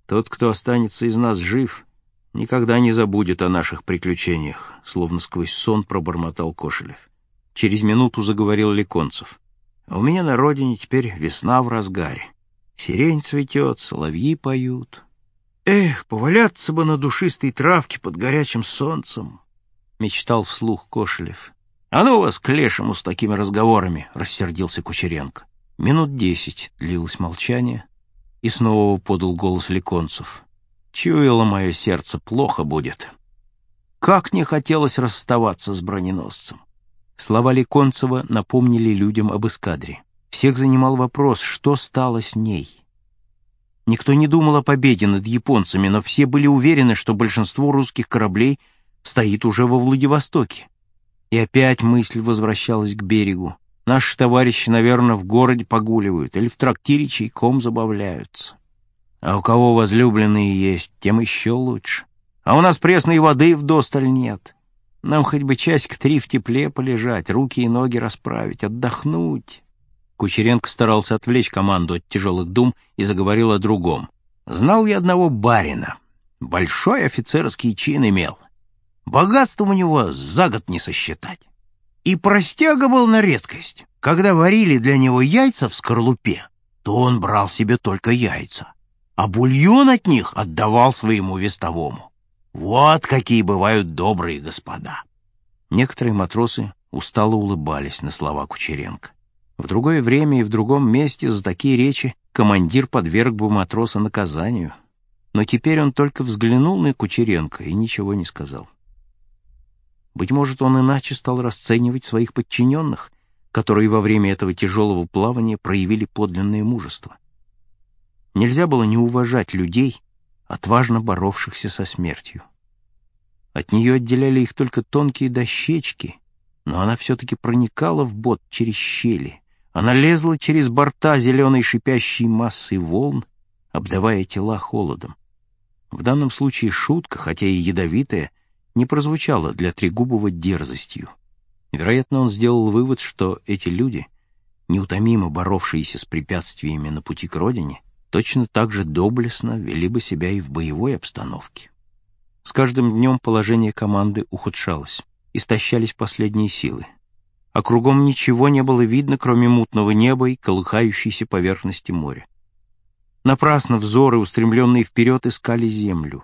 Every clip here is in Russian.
Тот, кто останется из нас жив, никогда не забудет о наших приключениях, словно сквозь сон пробормотал Кошелев. Через минуту заговорил Леконцев. А у меня на родине теперь весна в разгаре. Сирень цветет, соловьи поют. Эх, поваляться бы на душистой травке под горячим солнцем, мечтал вслух Кошелев. А ну вас к лешему с такими разговорами, рассердился Кучеренко. Минут 10 длилось молчание, и снова подал голос Леконцев. Чуяло мое сердце, плохо будет. Как не хотелось расставаться с броненосцем. Слова Леконцева напомнили людям об эскадре. Всех занимал вопрос, что стало с ней. Никто не думал о победе над японцами, но все были уверены, что большинство русских кораблей стоит уже во Владивостоке. И опять мысль возвращалась к берегу. Наши товарищи, наверное, в городе погуливают или в трактире чайком забавляются. А у кого возлюбленные есть, тем еще лучше. А у нас пресной воды вдосталь нет. Нам хоть бы часик 3 в тепле полежать, руки и ноги расправить, отдохнуть. Кучеренко старался отвлечь команду от тяжелых дум и заговорил о другом. Знал я одного барина. Большой офицерский чин имел. Богатством у него за год не сосчитать. И простяга был на редкость. Когда варили для него яйца в скорлупе, то он брал себе только яйца, а бульон от них отдавал своему вестовому. Вот какие бывают добрые господа. Некоторые матросы устало улыбались на слова Кучеренко. В другое время и в другом месте за такие речи командир подверг бы матроса наказанию. Но теперь он только взглянул на Кучеренко и ничего не сказал. Быть может, он иначе стал расценивать своих подчиненных, которые во время этого тяжелого плавания проявили подлинное мужество. Нельзя было не уважать людей, отважно боровшихся со смертью. От нее отделяли их только тонкие дощечки, но она все-таки проникала в бот через щели. Она лезла через борта зеленой шипящей массой волн, обдавая тела холодом. В данном случае шутка, хотя и ядовитая, не прозвучала для Трегубова дерзостью. Вероятно, он сделал вывод, что эти люди, неутомимо боровшиеся с препятствиями на пути к родине, точно так же доблестно вели бы себя и в боевой обстановке. С каждым днем положение команды ухудшалось, истощались последние силы. А кругом ничего не было видно, кроме мутного неба и колыхающейся поверхности моря. Напрасно взоры, устремленные вперед, искали землю.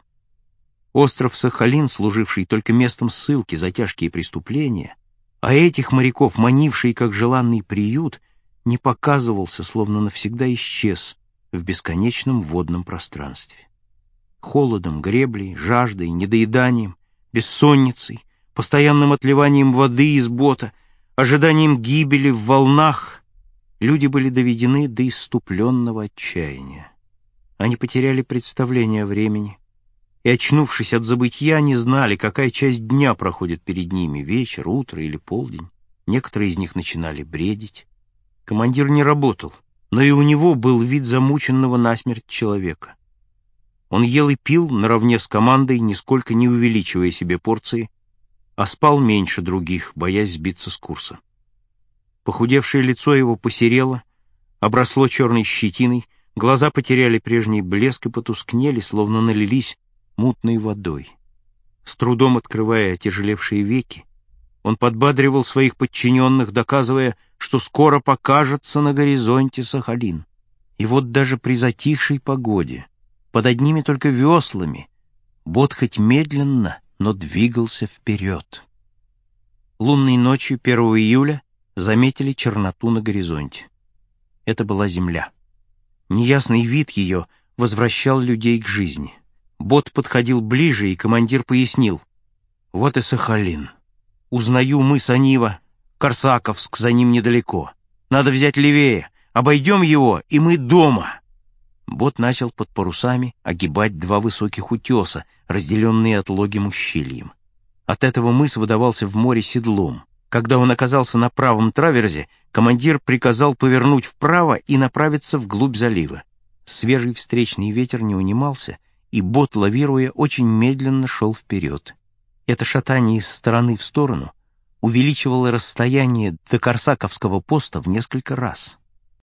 Остров Сахалин, служивший только местом ссылки за тяжкие преступления, а этих моряков, манивший как желанный приют, не показывался, словно навсегда исчез в бесконечном водном пространстве. Холодом, греблей, жаждой, недоеданием, бессонницей, постоянным отливанием воды из бота, ожиданием гибели в волнах люди были доведены до исступленного отчаяния. Они потеряли представление о времени и, очнувшись от забытья, не знали, какая часть дня проходит перед ними, вечер, утро или полдень. Некоторые из них начинали бредить. Командир не работал, но и у него был вид замученного насмерть человека. Он ел и пил наравне с командой, нисколько не увеличивая себе порции, а спал меньше других, боясь сбиться с курса. Похудевшее лицо его посерело, обросло черной щетиной, глаза потеряли прежний блеск и потускнели, словно налились мутной водой. С трудом открывая отяжелевшие веки, он подбадривал своих подчиненных, доказывая, что скоро покажется на горизонте Сахалин. И вот даже при затихшей погоде, под одними только веслами, бот хоть медленно, но двигался вперед. Лунной ночью 1 июля заметили черноту на горизонте. Это была земля. Неясный вид ее возвращал людей к жизни. Бот подходил ближе, и командир пояснил. Вот и Сахалин. Узнаю мыс Анива, Корсаковск за ним недалеко. Надо взять левее, обойдем его, и мы дома. Бот начал под парусами огибать 2 высоких утеса, разделенные отлогим ущельем. От этого мыс выдавался в море седлом. Когда он оказался на правом траверзе, командир приказал повернуть вправо и направиться вглубь залива. Свежий встречный ветер не унимался, и бот, лавируя, очень медленно шел вперед. Это шатание из стороны в сторону увеличивало расстояние до Корсаковского поста в несколько раз.